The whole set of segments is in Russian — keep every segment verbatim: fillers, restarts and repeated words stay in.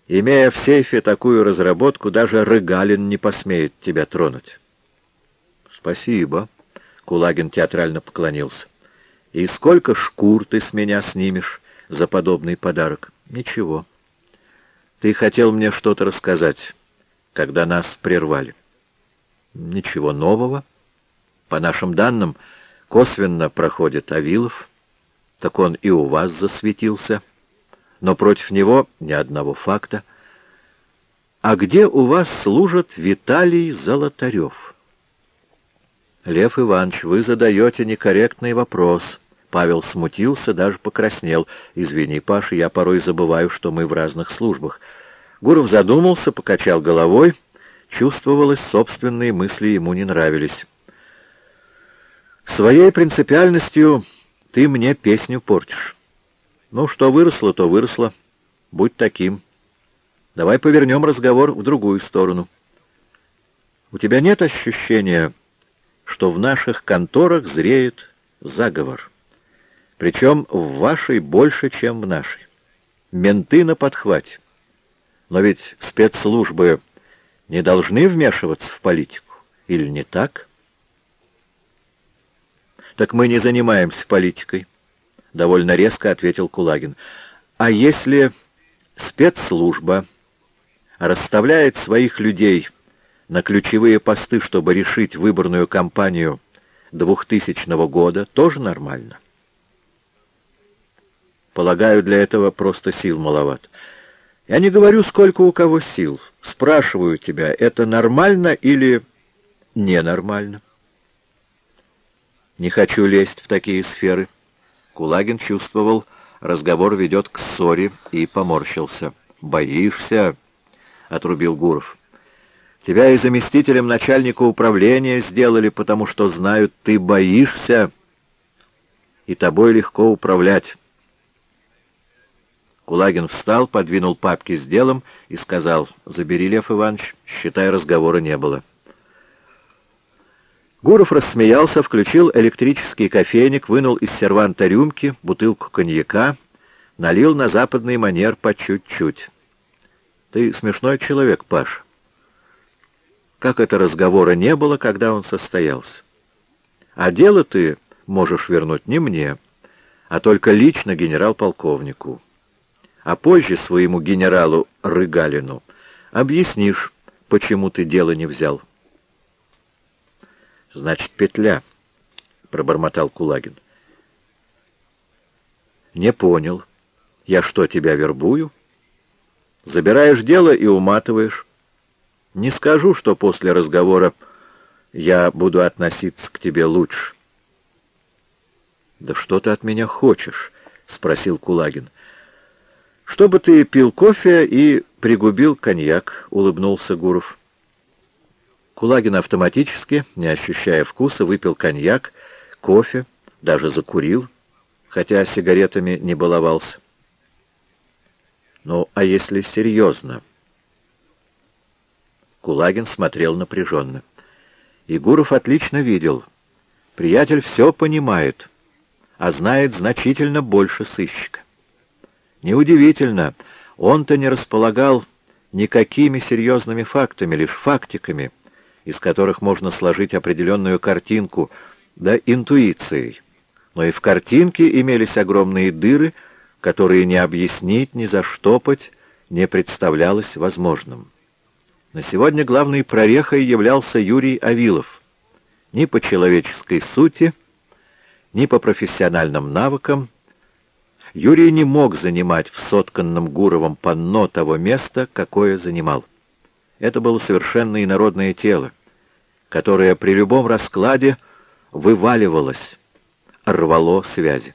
Имея в сейфе такую разработку, даже Рыгалин не посмеет тебя тронуть. Спасибо. Кулагин театрально поклонился. И сколько шкур ты с меня снимешь за подобный подарок? Ничего. Ты хотел мне что-то рассказать, когда нас прервали. Ничего нового. По нашим данным, косвенно проходит Авилов. Так он и у вас засветился. Но против него ни одного факта. А где у вас служит Виталий Золотарев? Лев Иванович, вы задаете некорректный вопрос. Павел смутился, даже покраснел. Извини, Паша, я порой забываю, что мы в разных службах. Гуров задумался, покачал головой. Чувствовалось, собственные мысли ему не нравились. Своей принципиальностью ты мне песню портишь. Ну, что выросло, то выросло. Будь таким. Давай повернем разговор в другую сторону. У тебя нет ощущения, что в наших конторах зреет заговор? Причем в вашей больше, чем в нашей. Менты на подхвате. Но ведь спецслужбы не должны вмешиваться в политику. Или не так? Так мы не занимаемся политикой. — довольно резко ответил Кулагин. «А если спецслужба расставляет своих людей на ключевые посты, чтобы решить выборную кампанию двухтысячного года, тоже нормально?» «Полагаю, для этого просто сил маловато». «Я не говорю, сколько у кого сил. Спрашиваю тебя, это нормально или ненормально?» «Не хочу лезть в такие сферы». Кулагин чувствовал, разговор ведет к ссоре, и поморщился. «Боишься?» — отрубил Гуров. «Тебя и заместителем начальника управления сделали, потому что знают, ты боишься, и тобой легко управлять». Кулагин встал, подвинул папки с делом и сказал: «Забери, Лев Иванович, считай, разговора не было». Гуров рассмеялся, включил электрический кофейник, вынул из серванта рюмки, бутылку коньяка, налил на западный манер по чуть-чуть. «Ты смешной человек, Паш. Как это разговора не было, когда он состоялся? А дело ты можешь вернуть не мне, а только лично генерал-полковнику. А позже своему генералу Рыгалину объяснишь, почему ты дело не взял». «Значит, петля», — пробормотал Кулагин. «Не понял. Я что, тебя вербую? Забираешь дело и уматываешь. Не скажу, что после разговора я буду относиться к тебе лучше». «Да что ты от меня хочешь?» — спросил Кулагин. «Чтобы ты пил кофе и пригубил коньяк», — улыбнулся Гуров. Кулагин автоматически, не ощущая вкуса, выпил коньяк, кофе, даже закурил, хотя сигаретами не баловался. «Ну, а если серьезно?» Кулагин смотрел напряженно. И Гуров отлично видел. Приятель все понимает, а знает значительно больше сыщика. Неудивительно, он-то не располагал никакими серьезными фактами, лишь фактиками, из которых можно сложить определенную картинку, да интуицией. Но и в картинке имелись огромные дыры, которые не объяснить, ни заштопать не представлялось возможным. На сегодня главной прорехой являлся Юрий Авилов. Ни по человеческой сути, ни по профессиональным навыкам Юрий не мог занимать в сотканном Гуровом панно того места, какое занимал. Это было совершенно инородное тело, которое при любом раскладе вываливалось, рвало связи.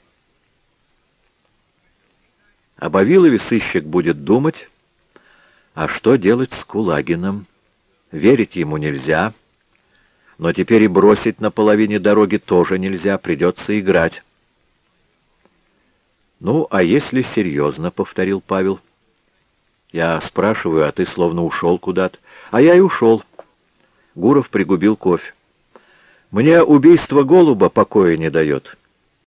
Об Авилове сыщик будет думать, а что делать с Кулагиным? Верить ему нельзя, но теперь и бросить на половине дороги тоже нельзя, придется играть. «Ну, а если серьезно?» — повторил Павел. «Я спрашиваю, а ты словно ушел куда-то». «А я и ушел». Гуров пригубил кофе. «Мне убийство голуба покоя не дает.